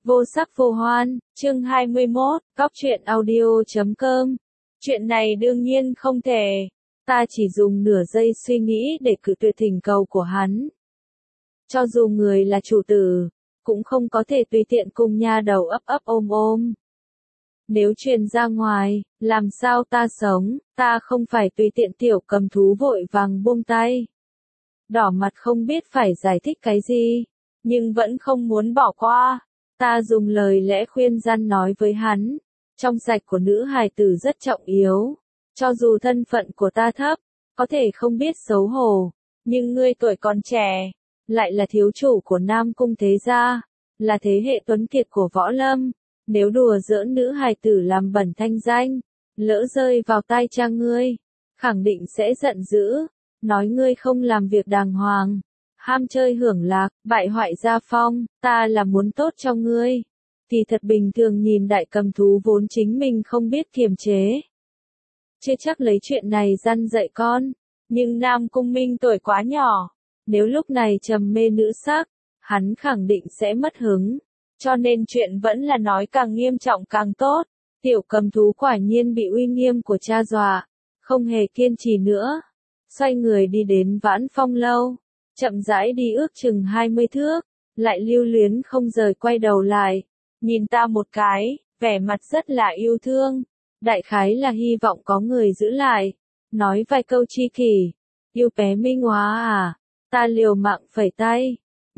Vô sắc vô hoan, chương 21, Cóc truyện audio.com. Chuyện này đương nhiên không thể. Ta chỉ dùng nửa giây suy nghĩ để cự tuyệt thỉnh cầu của hắn. Cho dù người là chủ tử, cũng không có thể tùy tiện cùng nha đầu ấp ôm ôm. Nếu truyền ra ngoài, làm sao ta sống, ta không phải tùy tiện. Tiểu Cầm Thú vội vàng buông tay. Đỏ mặt không biết phải giải thích cái gì, nhưng vẫn không muốn bỏ qua. Ta dùng lời lẽ khuyên răn nói với hắn, trong sạch của nữ hài tử rất trọng yếu. Cho dù thân phận của ta thấp, có thể không biết xấu hổ, nhưng ngươi tuổi còn trẻ, lại là thiếu chủ của Nam Cung thế gia, là thế hệ tuấn kiệt của võ lâm. Nếu đùa giỡn nữ hài tử làm bẩn thanh danh, lỡ rơi vào tai cha ngươi, khẳng định sẽ giận dữ, nói ngươi không làm việc đàng hoàng, ham chơi hưởng lạc, bại hoại gia phong. Ta là muốn tốt cho ngươi. Thì thật bình thường nhìn Đại Cầm Thú vốn chính mình không biết kiềm chế, chưa chắc lấy chuyện này răn dạy con, nhưng Nam Cung Minh tuổi quá nhỏ, nếu lúc này trầm mê nữ sắc, hắn khẳng định sẽ mất hứng, cho nên chuyện vẫn là nói càng nghiêm trọng càng tốt. Tiểu Cầm Thú quả nhiên bị uy nghiêm của cha dọa, không hề kiên trì nữa, xoay người đi đến Vãn Phong lâu, chậm rãi đi ước chừng 20 thước, lại lưu luyến không rời quay đầu lại, nhìn ta một cái, vẻ mặt rất là yêu thương, đại khái là hy vọng có người giữ lại, nói vài câu tri kỷ. Yêu bé Minh Hóa à? Ta liều mạng phẩy tay.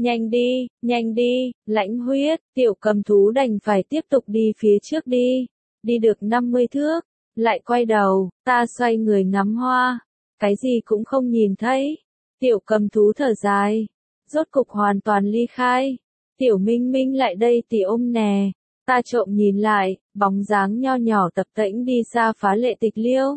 Nhanh đi, lãnh huyết. Tiểu Cầm Thú đành phải tiếp tục đi phía trước đi. Đi được 50 thước, lại quay đầu, ta xoay người ngắm hoa, cái gì cũng không nhìn thấy. Tiểu Cầm Thú thở dài, rốt cục hoàn toàn ly khai. Tiểu Minh Minh lại đây thì ôm nè. Ta trộm nhìn lại, bóng dáng nho nhỏ tập tễnh đi xa phá lệ tịch liêu.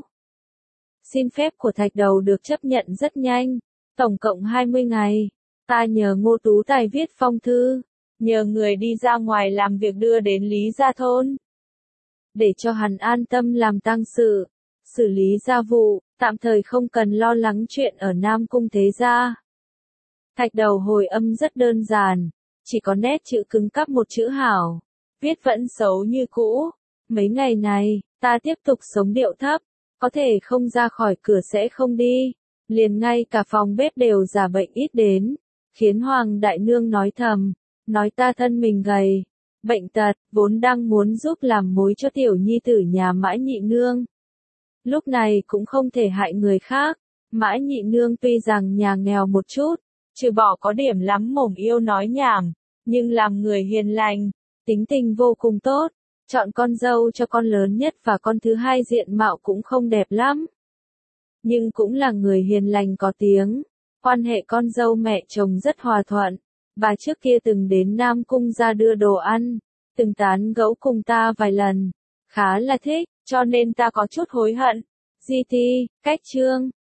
Xin phép của Thạch Đầu được chấp nhận rất nhanh, tổng cộng 20 ngày. Ta nhờ Ngô Tú Tài viết phong thư, nhờ người đi ra ngoài làm việc đưa đến Lý Gia Thôn, để cho hắn an tâm làm tang sự, xử lý gia vụ, tạm thời không cần lo lắng chuyện ở Nam Cung thế gia. Thạch Đầu hồi âm rất đơn giản, chỉ có nét chữ cứng cắp một chữ hảo, viết vẫn xấu như cũ. Mấy ngày này, ta tiếp tục sống điệu thấp, có thể không ra khỏi cửa sẽ không đi, liền ngay cả phòng bếp đều giả bệnh ít đến, khiến Hoàng Đại Nương nói thầm, nói ta thân mình gầy, bệnh tật, vốn đang muốn giúp làm mối cho tiểu nhi tử nhà Mã Nhị Nương. Lúc này cũng không thể hại người khác, Mã Nhị Nương tuy rằng nhà nghèo một chút, trừ bỏ có điểm lắm mồm yêu nói nhảm, nhưng làm người hiền lành, tính tình vô cùng tốt, chọn con dâu cho con lớn nhất và con thứ hai diện mạo cũng không đẹp lắm, nhưng cũng là người hiền lành có tiếng, quan hệ con dâu mẹ chồng rất hòa thuận. Bà trước kia từng đến Nam Cung ra đưa đồ ăn, từng tán gẫu cùng ta vài lần, khá là thích, cho nên ta có chút hối hận. GT, cách chương